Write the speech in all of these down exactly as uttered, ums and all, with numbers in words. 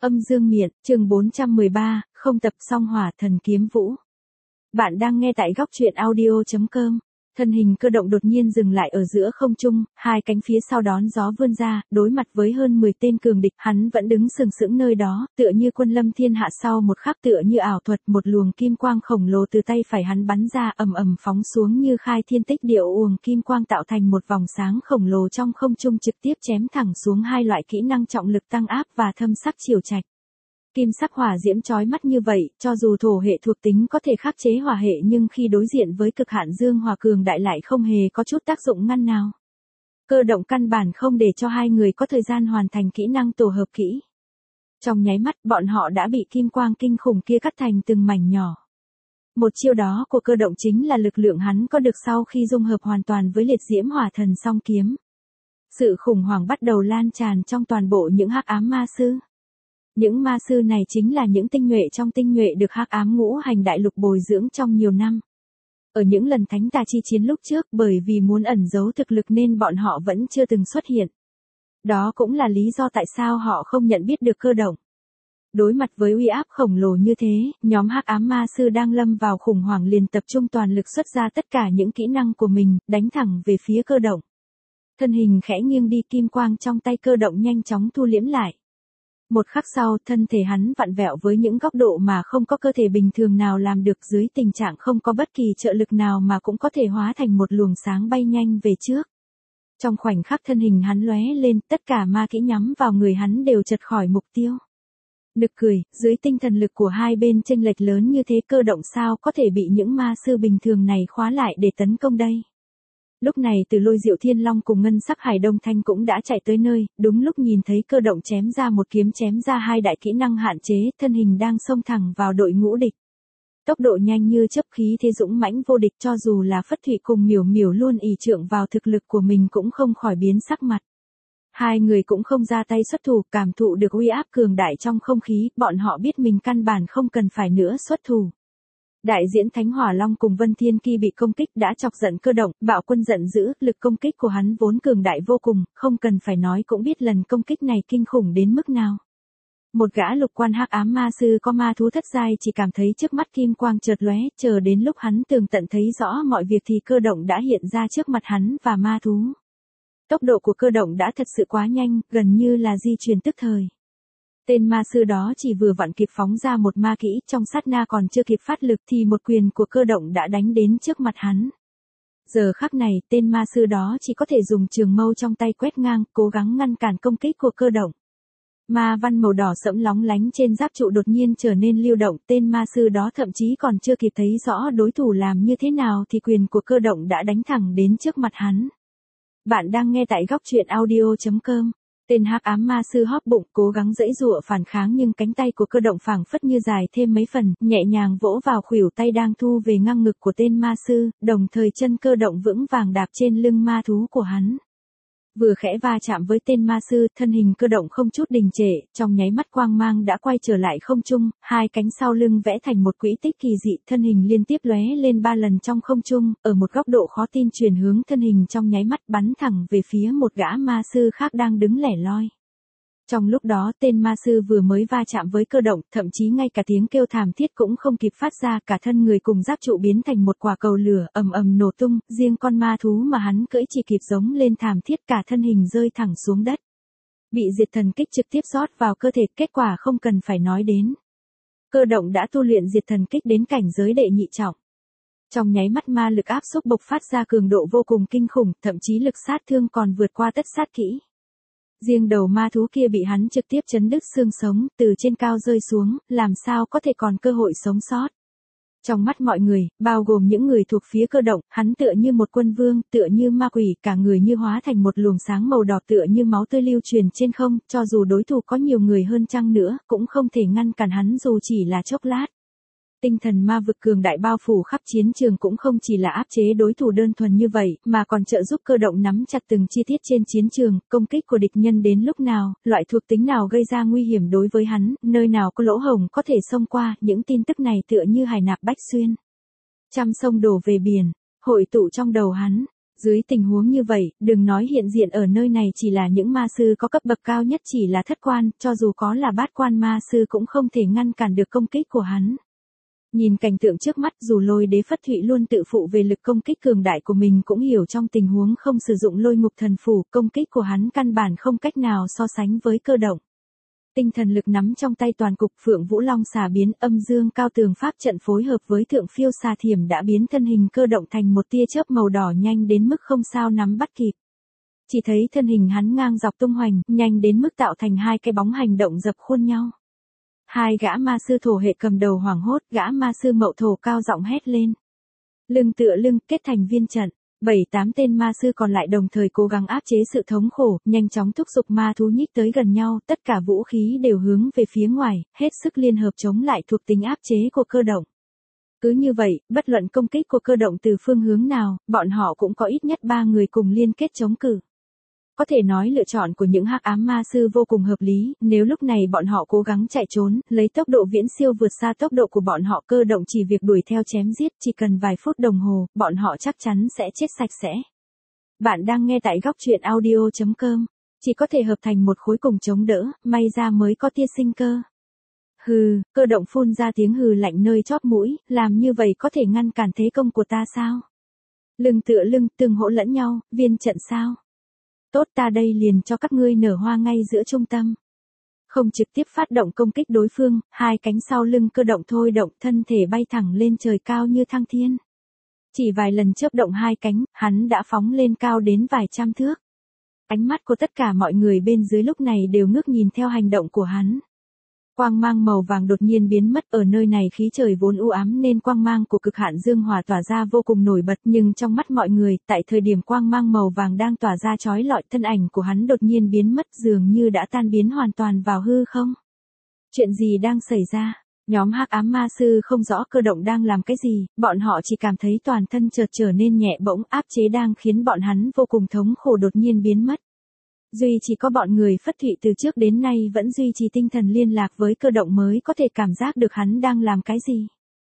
Âm dương miện, chương bốn trăm mười ba, không tập xong hỏa thần kiếm vũ. Bạn đang nghe tại góc truyện audio chấm com. Thân hình cơ động đột nhiên dừng lại ở giữa không trung, hai cánh phía sau đón gió vươn ra, đối mặt với hơn mười tên cường địch, hắn vẫn đứng sừng sững nơi đó, tựa như quân lâm thiên hạ sau một khắc, tựa như ảo thuật, một luồng kim quang khổng lồ từ tay phải hắn bắn ra, ầm ầm phóng xuống như khai thiên tích địa, uồng kim quang tạo thành một vòng sáng khổng lồ trong không trung, trực tiếp chém thẳng xuống hai loại kỹ năng trọng lực tăng áp và thâm sắc chiều trạch. Kim sắc hỏa diễm chói mắt như vậy, cho dù thổ hệ thuộc tính có thể khắc chế hỏa hệ, nhưng khi đối diện với cực hạn dương hỏa cường đại lại không hề có chút tác dụng ngăn nào. Cơ động căn bản không để cho hai người có thời gian hoàn thành kỹ năng tổ hợp kỹ. Trong nháy mắt, bọn họ đã bị kim quang kinh khủng kia cắt thành từng mảnh nhỏ. Một chiêu đó của cơ động chính là lực lượng hắn có được sau khi dung hợp hoàn toàn với liệt diễm hỏa thần song kiếm. Sự khủng hoảng bắt đầu lan tràn trong toàn bộ những hắc ám ma sư. Những ma sư này chính là những tinh nhuệ trong tinh nhuệ được hắc ám ngũ hành đại lục bồi dưỡng trong nhiều năm. Ở những lần thánh tà chi chiến lúc trước, bởi vì muốn ẩn giấu thực lực nên bọn họ vẫn chưa từng xuất hiện. Đó cũng là lý do tại sao họ không nhận biết được cơ động. Đối mặt với uy áp khổng lồ như thế, nhóm hắc ám ma sư đang lâm vào khủng hoảng liền tập trung toàn lực xuất ra tất cả những kỹ năng của mình, đánh thẳng về phía cơ động. Thân hình khẽ nghiêng đi, kim quang trong tay cơ động nhanh chóng thu liễm lại. Một khắc sau, thân thể hắn vặn vẹo với những góc độ mà không có cơ thể bình thường nào làm được, dưới tình trạng không có bất kỳ trợ lực nào mà cũng có thể hóa thành một luồng sáng bay nhanh về trước. Trong khoảnh khắc thân hình hắn lóe lên, tất cả ma kỹ nhắm vào người hắn đều chật khỏi mục tiêu. Nực cười, dưới tinh thần lực của hai bên chênh lệch lớn như thế, cơ động sao có thể bị những ma sư bình thường này khóa lại để tấn công đây. Lúc này Từ Lôi Diệu Thiên Long cùng Ngân Sắc Hải Đông Thanh cũng đã chạy tới nơi, đúng lúc nhìn thấy cơ động chém ra một kiếm, chém ra hai đại kỹ năng hạn chế, thân hình đang xông thẳng vào đội ngũ địch. Tốc độ nhanh như chớp, khí thế dũng mãnh vô địch, cho dù là Phất Thụy cùng Miểu Miểu luôn ỷ trượng vào thực lực của mình cũng không khỏi biến sắc mặt. Hai người cũng không ra tay xuất thủ, cảm thụ được uy áp cường đại trong không khí, bọn họ biết mình căn bản không cần phải nữa xuất thủ. Đại diễn Thánh Hỏa Long cùng Vân Thiên Ki bị công kích đã chọc giận cơ động, Bạo Quân giận dữ, lực công kích của hắn vốn cường đại vô cùng, không cần phải nói cũng biết lần công kích này kinh khủng đến mức nào. Một gã lục quan hắc ám ma sư có ma thú thất giai chỉ cảm thấy trước mắt kim quang chợt lóe, chờ đến lúc hắn tường tận thấy rõ mọi việc thì cơ động đã hiện ra trước mặt hắn và ma thú. Tốc độ của cơ động đã thật sự quá nhanh, gần như là di chuyển tức thời. Tên ma sư đó chỉ vừa vặn kịp phóng ra một ma kỹ, trong sát na còn chưa kịp phát lực thì một quyền của cơ động đã đánh đến trước mặt hắn. Giờ khắc này, tên ma sư đó chỉ có thể dùng trường mâu trong tay quét ngang, cố gắng ngăn cản công kích của cơ động. Ma văn màu đỏ sẫm lóng lánh trên giáp trụ đột nhiên trở nên lưu động, tên ma sư đó thậm chí còn chưa kịp thấy rõ đối thủ làm như thế nào thì quyền của cơ động đã đánh thẳng đến trước mặt hắn. Bạn đang nghe tại góc truyện audio chấm com. Tên hắc ám ma sư hóp bụng, cố gắng giãy giụa phản kháng, nhưng cánh tay của cơ động phảng phất như dài thêm mấy phần, nhẹ nhàng vỗ vào khuỷu tay đang thu về ngang ngực của tên ma sư, đồng thời chân cơ động vững vàng đạp trên lưng ma thú của hắn. Vừa khẽ va chạm với tên ma sư, thân hình cơ động không chút đình trệ, trong nháy mắt quang mang đã quay trở lại không trung, hai cánh sau lưng vẽ thành một quỹ tích kỳ dị, thân hình liên tiếp lóe lên ba lần trong không trung, ở một góc độ khó tin chuyển hướng thân hình trong nháy mắt bắn thẳng về phía một gã ma sư khác đang đứng lẻ loi. Trong lúc đó tên ma sư vừa mới va chạm với cơ động, thậm chí ngay cả tiếng kêu thảm thiết cũng không kịp phát ra, cả thân người cùng giáp trụ biến thành một quả cầu lửa, ầm ầm nổ tung, riêng con ma thú mà hắn cưỡi chỉ kịp giống lên thảm thiết, cả thân hình rơi thẳng xuống đất. Bị diệt thần kích trực tiếp rót vào cơ thể, kết quả không cần phải nói đến. Cơ động đã tu luyện diệt thần kích đến cảnh giới đệ nhị trọng. Trong nháy mắt ma lực áp xúc bộc phát ra cường độ vô cùng kinh khủng, thậm chí lực sát thương còn vượt qua tất sát kỹ. Riêng đầu ma thú kia bị hắn trực tiếp chấn đứt xương sống, từ trên cao rơi xuống, làm sao có thể còn cơ hội sống sót. Trong mắt mọi người, bao gồm những người thuộc phía cơ động, hắn tựa như một quân vương, tựa như ma quỷ, cả người như hóa thành một luồng sáng màu đỏ, tựa như máu tươi lưu truyền trên không, cho dù đối thủ có nhiều người hơn chăng nữa, cũng không thể ngăn cản hắn dù chỉ là chốc lát. Tinh thần ma vực cường đại bao phủ khắp chiến trường cũng không chỉ là áp chế đối thủ đơn thuần như vậy, mà còn trợ giúp cơ động nắm chặt từng chi tiết trên chiến trường, công kích của địch nhân đến lúc nào, loại thuộc tính nào gây ra nguy hiểm đối với hắn, nơi nào có lỗ hổng có thể xông qua, những tin tức này tựa như hải nạp bách xuyên. Trăm sông đổ về biển, hội tụ trong đầu hắn. Dưới tình huống như vậy, đừng nói hiện diện ở nơi này chỉ là những ma sư có cấp bậc cao nhất chỉ là thất quan, cho dù có là bát quan ma sư cũng không thể ngăn cản được công kích của hắn. Nhìn cảnh tượng trước mắt, dù Lôi Đế Phất Thụy luôn tự phụ về lực công kích cường đại của mình cũng hiểu trong tình huống không sử dụng Lôi Ngục Thần Phủ, công kích của hắn căn bản không cách nào so sánh với Cơ Động. Tinh thần lực nắm trong tay toàn cục, Phượng Vũ Long xà biến, Âm Dương Cao Tường pháp trận phối hợp với Thượng Phiêu Xà Thiểm đã biến thân hình Cơ Động thành một tia chớp màu đỏ nhanh đến mức không sao nắm bắt kịp. Chỉ thấy thân hình hắn ngang dọc tung hoành, nhanh đến mức tạo thành hai cái bóng hành động dập khuôn nhau. Hai gã ma sư thổ hệ cầm đầu hoảng hốt, gã ma sư mậu thổ cao giọng hét lên. Lưng tựa lưng, kết thành viên trận. Bảy tám tên ma sư còn lại đồng thời cố gắng áp chế sự thống khổ, nhanh chóng thúc giục ma thú nhích tới gần nhau, tất cả vũ khí đều hướng về phía ngoài, hết sức liên hợp chống lại thuộc tính áp chế của Cơ Động. Cứ như vậy, bất luận công kích của Cơ Động từ phương hướng nào, bọn họ cũng có ít nhất ba người cùng liên kết chống cự. Có thể nói lựa chọn của những hắc ám ma sư vô cùng hợp lý, nếu lúc này bọn họ cố gắng chạy trốn, lấy tốc độ viễn siêu vượt xa tốc độ của bọn họ, Cơ Động chỉ việc đuổi theo chém giết, chỉ cần vài phút đồng hồ, bọn họ chắc chắn sẽ chết sạch sẽ. Bạn đang nghe tại góc truyện audio chấm com, chỉ có thể hợp thành một khối cùng chống đỡ, may ra mới có tia sinh cơ. Hừ, Cơ Động phun ra tiếng hừ lạnh nơi chóp mũi, làm như vậy có thể ngăn cản thế công của ta sao? Lưng tựa lưng, tương hỗ lẫn nhau, viên trận sao? Tốt, ta đây liền cho các ngươi nở hoa ngay giữa trung tâm. Không trực tiếp phát động công kích đối phương, hai cánh sau lưng Cơ Động thôi động, thân thể bay thẳng lên trời cao như thăng thiên. Chỉ vài lần chớp động hai cánh, hắn đã phóng lên cao đến vài trăm thước. Ánh mắt của tất cả mọi người bên dưới lúc này đều ngước nhìn theo hành động của hắn. Quang mang màu vàng đột nhiên biến mất, ở nơi này khí trời vốn u ám nên quang mang của cực hạn dương hỏa tỏa ra vô cùng nổi bật, nhưng trong mắt mọi người, tại thời điểm quang mang màu vàng đang tỏa ra chói lọi, thân ảnh của hắn đột nhiên biến mất, dường như đã tan biến hoàn toàn vào hư không. Chuyện gì đang xảy ra? Nhóm hắc ám ma sư không rõ Cơ Động đang làm cái gì, bọn họ chỉ cảm thấy toàn thân chợt trở nên nhẹ bỗng, áp chế đang khiến bọn hắn vô cùng thống khổ đột nhiên biến mất. Duy chỉ có bọn người Phất Thụy từ trước đến nay vẫn duy trì tinh thần liên lạc với Cơ Động mới có thể cảm giác được hắn đang làm cái gì.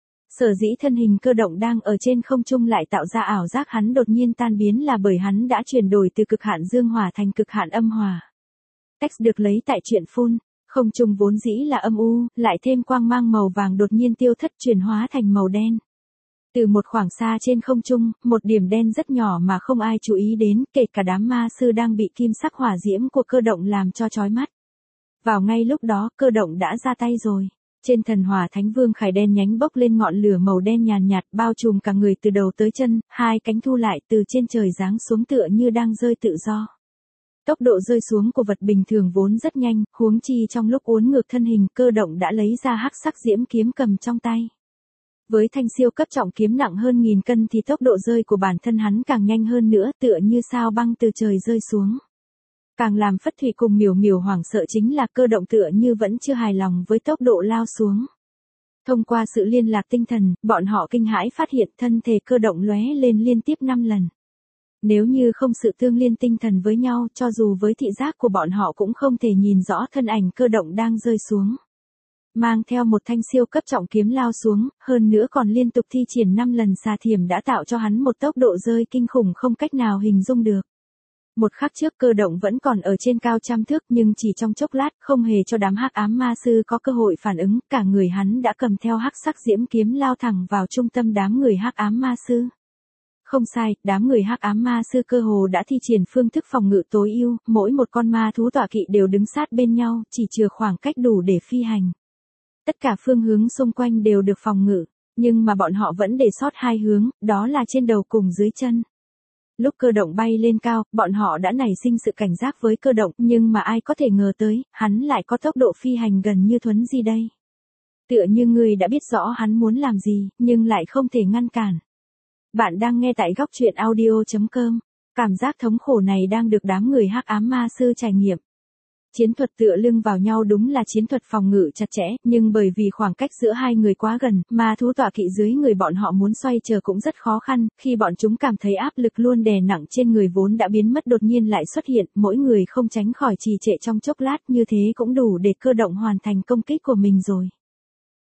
Sở dĩ thân hình Cơ Động đang ở trên không trung lại tạo ra ảo giác hắn đột nhiên tan biến là bởi hắn đã chuyển đổi từ cực hạn dương hỏa thành cực hạn âm hỏa. Text được lấy tại truyện phun, không trung vốn dĩ là âm u, lại thêm quang mang màu vàng đột nhiên tiêu thất chuyển hóa thành màu đen. Từ một khoảng xa trên không trung, một điểm đen rất nhỏ mà không ai chú ý đến, kể cả đám ma sư đang bị kim sắc hỏa diễm của Cơ Động làm cho chói mắt. Vào ngay lúc đó, Cơ Động đã ra tay rồi. Trên thần hỏa thánh vương khải đen nhánh bốc lên ngọn lửa màu đen nhàn nhạt, bao trùm cả người từ đầu tới chân, hai cánh thu lại từ trên trời giáng xuống tựa như đang rơi tự do. Tốc độ rơi xuống của vật bình thường vốn rất nhanh, huống chi trong lúc uốn ngược thân hình, Cơ Động đã lấy ra hắc sắc diễm kiếm cầm trong tay. Với thanh siêu cấp trọng kiếm nặng hơn nghìn cân thì tốc độ rơi của bản thân hắn càng nhanh hơn nữa, tựa như sao băng từ trời rơi xuống. Càng làm Phất Thụy cùng Miểu Miểu hoảng sợ chính là Cơ Động tựa như vẫn chưa hài lòng với tốc độ lao xuống. Thông qua sự liên lạc tinh thần, bọn họ kinh hãi phát hiện thân thể Cơ Động lóe lên liên tiếp năm lần. Nếu như không sự tương liên tinh thần với nhau, cho dù với thị giác của bọn họ cũng không thể nhìn rõ thân ảnh Cơ Động đang rơi xuống. Mang theo một thanh siêu cấp trọng kiếm lao xuống, hơn nữa còn liên tục thi triển năm lần xà thiểm đã tạo cho hắn một tốc độ rơi kinh khủng không cách nào hình dung được. Một khắc trước Cơ Động vẫn còn ở trên cao trăm thước nhưng chỉ trong chốc lát, không hề cho đám hắc ám ma sư có cơ hội phản ứng, cả người hắn đã cầm theo hắc sắc diễm kiếm lao thẳng vào trung tâm đám người hắc ám ma sư. Không sai, đám người hắc ám ma sư cơ hồ đã thi triển phương thức phòng ngự tối ưu, mỗi một con ma thú tọa kỵ đều đứng sát bên nhau, chỉ chừa khoảng cách đủ để phi hành. Tất cả phương hướng xung quanh đều được phòng ngự, nhưng mà bọn họ vẫn để sót hai hướng, đó là trên đầu cùng dưới chân. Lúc Cơ Động bay lên cao, bọn họ đã nảy sinh sự cảnh giác với Cơ Động, nhưng mà ai có thể ngờ tới, hắn lại có tốc độ phi hành gần như thuấn di đây. Tựa như người đã biết rõ hắn muốn làm gì, nhưng lại không thể ngăn cản. Bạn đang nghe tại góc truyện audio chấm com, cảm giác thống khổ này đang được đám người hắc ám ma sư trải nghiệm. Chiến thuật tựa lưng vào nhau đúng là chiến thuật phòng ngự chặt chẽ, nhưng bởi vì khoảng cách giữa hai người quá gần, ma thú tọa kỵ dưới người bọn họ muốn xoay trở cũng rất khó khăn, khi bọn chúng cảm thấy áp lực luôn đè nặng trên người vốn đã biến mất đột nhiên lại xuất hiện, mỗi người không tránh khỏi trì trệ trong chốc lát, như thế cũng đủ để Cơ Động hoàn thành công kích của mình rồi.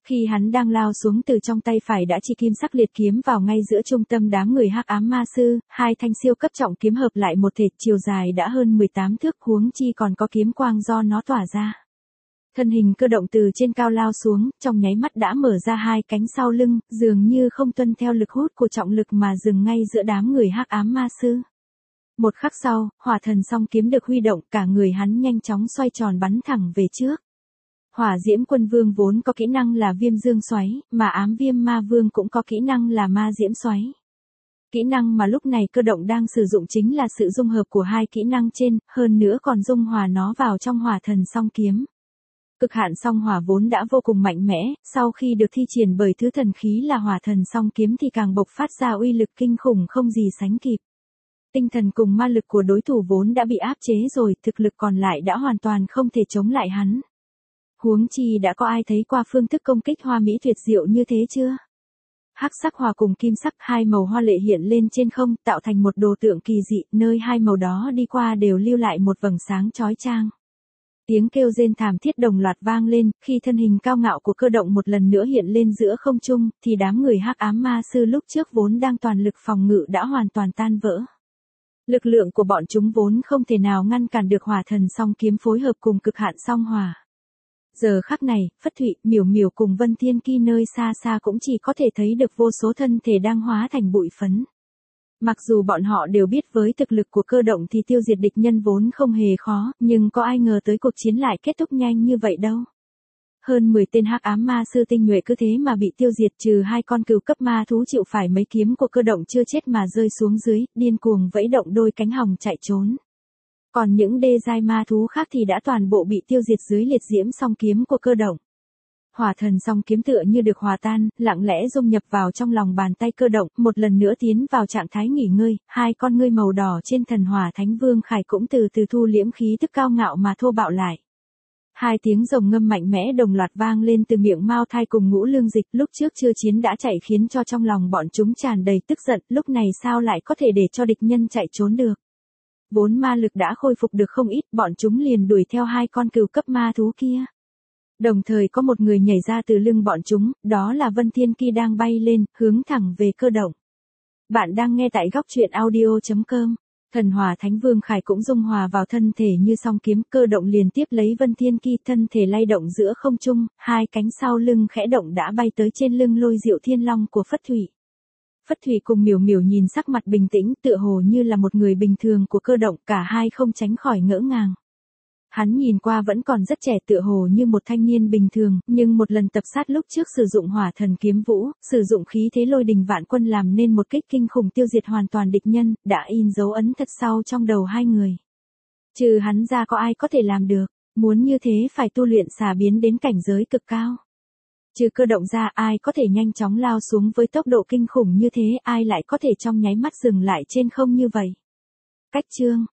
Khi hắn đang lao xuống từ trong tay phải đã chỉ kim sắc liệt kiếm vào ngay giữa trung tâm đám người hắc ám ma sư, hai thanh siêu cấp trọng kiếm hợp lại một thể chiều dài đã hơn mười tám thước huống chi còn có kiếm quang do nó tỏa ra. Thân hình cơ động từ trên cao lao xuống, trong nháy mắt đã mở ra hai cánh sau lưng, dường như không tuân theo lực hút của trọng lực mà dừng ngay giữa đám người hắc ám ma sư. Một khắc sau, hỏa thần song kiếm được huy động, cả người hắn nhanh chóng xoay tròn bắn thẳng về trước. Hỏa diễm quân vương vốn có kỹ năng là viêm dương xoáy, mà ám viêm ma vương cũng có kỹ năng là ma diễm xoáy. Kỹ năng mà lúc này cơ động đang sử dụng chính là sự dung hợp của hai kỹ năng trên, hơn nữa còn dung hòa nó vào trong hỏa thần song kiếm. Cực hạn song hỏa vốn đã vô cùng mạnh mẽ, sau khi được thi triển bởi thứ thần khí là hỏa thần song kiếm thì càng bộc phát ra uy lực kinh khủng không gì sánh kịp. Tinh thần cùng ma lực của đối thủ vốn đã bị áp chế rồi, thực lực còn lại đã hoàn toàn không thể chống lại hắn. Huống chi đã có ai thấy qua phương thức công kích hoa mỹ tuyệt diệu như thế chưa? Hắc sắc hòa cùng kim sắc, hai màu hoa lệ hiện lên trên không, tạo thành một đồ tượng kỳ dị, nơi hai màu đó đi qua đều lưu lại một vầng sáng chói chang. Tiếng kêu rên thảm thiết đồng loạt vang lên, khi thân hình cao ngạo của cơ động một lần nữa hiện lên giữa không trung, thì đám người hắc ám ma sư lúc trước vốn đang toàn lực phòng ngự đã hoàn toàn tan vỡ. Lực lượng của bọn chúng vốn không thể nào ngăn cản được hỏa thần song kiếm phối hợp cùng cực hạn song hỏa. Giờ khắc này, Phất Thụy, Miểu Miểu cùng Vân Thiên Ki nơi xa xa cũng chỉ có thể thấy được vô số thân thể đang hóa thành bụi phấn. Mặc dù bọn họ đều biết với thực lực của cơ động thì tiêu diệt địch nhân vốn không hề khó, nhưng có ai ngờ tới cuộc chiến lại kết thúc nhanh như vậy đâu. Hơn mười tên hắc ám ma sư tinh nhuệ cứ thế mà bị tiêu diệt, trừ hai con cừu cấp ma thú chịu phải mấy kiếm của cơ động chưa chết mà rơi xuống dưới, điên cuồng vẫy động đôi cánh hồng chạy trốn. Còn những đê giai ma thú khác thì đã toàn bộ bị tiêu diệt dưới liệt diễm song kiếm của cơ động. Hỏa thần song kiếm tựa như được hòa tan, lặng lẽ dung nhập vào trong lòng bàn tay cơ động, một lần nữa tiến vào trạng thái nghỉ ngơi, hai con ngươi màu đỏ trên thần hỏa thánh vương khải cũng từ từ thu liễm khí tức cao ngạo mà thô bạo lại. Hai tiếng rồng ngâm mạnh mẽ đồng loạt vang lên từ miệng Mao Thai cùng Ngũ Lương Dịch, lúc trước chưa chiến đã chạy khiến cho trong lòng bọn chúng tràn đầy tức giận, lúc này sao lại có thể để cho địch nhân chạy trốn được. Vốn ma lực đã khôi phục được không ít, bọn chúng liền đuổi theo hai con cừu cấp ma thú kia. Đồng thời có một người nhảy ra từ lưng bọn chúng, đó là Vân Thiên Ki đang bay lên, hướng thẳng về cơ động. Bạn đang nghe tại góc truyện audio chấm com. Thần hỏa thánh vương khải cũng dung hòa vào thân thể như song kiếm, cơ động liền tiếp lấy Vân Thiên Ki, thân thể lay động giữa không trung, hai cánh sau lưng khẽ động đã bay tới trên lưng Lôi Diệu Thiên Long của Phất Thụy. Phất Thụy cùng Miểu Miểu nhìn sắc mặt bình tĩnh, tựa hồ như là một người bình thường của cơ động, cả hai không tránh khỏi ngỡ ngàng. Hắn nhìn qua vẫn còn rất trẻ, tựa hồ như một thanh niên bình thường, nhưng một lần tập sát lúc trước sử dụng hỏa thần kiếm vũ, sử dụng khí thế lôi đình vạn quân làm nên một kích kinh khủng tiêu diệt hoàn toàn địch nhân, đã in dấu ấn thật sâu trong đầu hai người. Trừ hắn ra có ai có thể làm được, muốn như thế phải tu luyện xà biến đến cảnh giới cực cao. Trừ cơ động ra ai có thể nhanh chóng lao xuống với tốc độ kinh khủng như thế, ai lại có thể trong nháy mắt dừng lại trên không như vậy. Cách chương